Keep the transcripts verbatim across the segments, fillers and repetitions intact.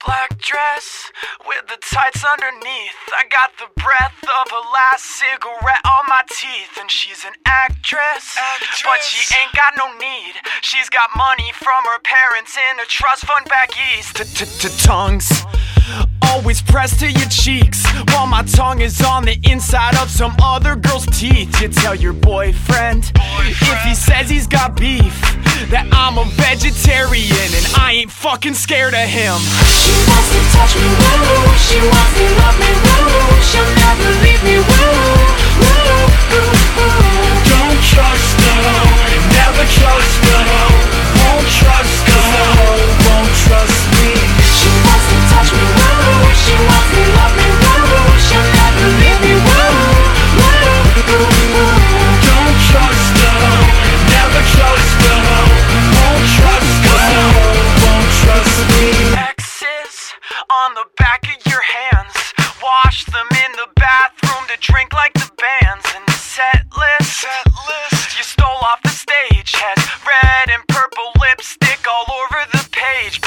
Black dress with the tights underneath. I got the breath of her last cigarette on my teeth. And she's an actress, actress, but she ain't got no need. She's got money from her parents in a trust fund back east. Tongues always pressed to your cheeks, while my tongue is on the inside of some other girl's teeth. You tell your boyfriend, boyfriend if he says he's got beef, that I'm a vegetarian and I ain't fucking scared of him. She wants to touch me, woo. She wants to love me, woo. She'll never leave me, woo. Woo, woo, woo. Don't trust her, never trust her. Won't trust her, won't trust me. She wants to touch me, woo. She wants to love me, woo. She'll never leave me, woo. Woo, woo, woo. Don't trust her, never trust her. Won't trust her, won't trust me. X's on the back of your hands, wash them in the bathroom to drink like the bands. And the set list, set list you stole off the stage has red and purple lipstick all over the page.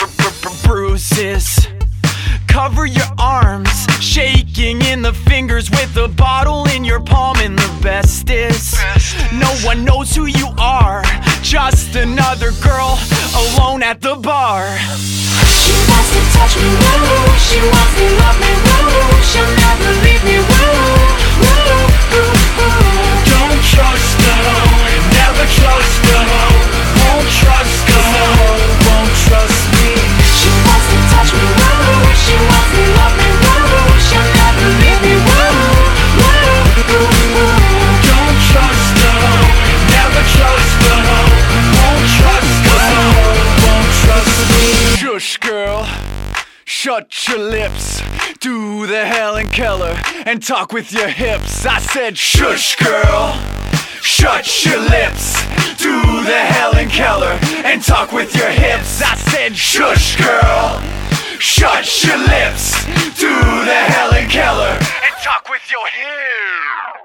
Bruises cover your arms, shaking in the fingers with a bottle in your palm. And the best is, no one knows who you are, just another girl alone at the bar. She wants to touch me, woo. She wants to love me, woo. She'll never leave me, woo. Woo, woo, woo. Don't trust her, never trust her. Won't trust her, won't trust me. She wants to touch me, woo. She wants to love me, woo. She'll never leave me, woo. Woo, woo, woo. Don't trust her, never trust her. Won't trust her, won't trust me. Shush, girl, shut your lips. Do the Helen Keller and talk with your hips. I said shush, girl, shut your lips. Do the Helen Keller and talk with your hips. I said shush, girl, shut your lips. Do the Helen Keller and talk with your hips.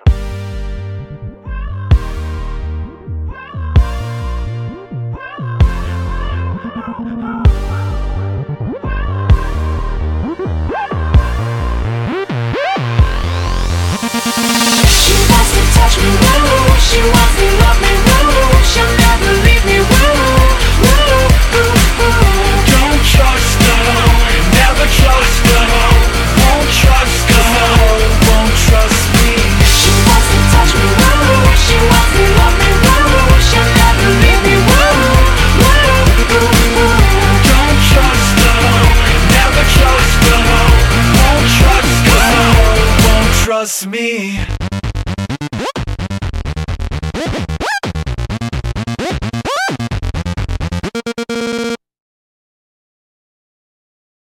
She wants to touch me, woo. She wants to love me, woo. She'll never leave me, woo. Woo, woo, woo. Don't trust her, never trust her. Won't trust her, won't trust me. She wants to touch me, woo. She wants to love me, woo. She'll never leave me, woo. Woo, woo, woo. Don't trust her, never trust her. Won't trust her, won't trust me.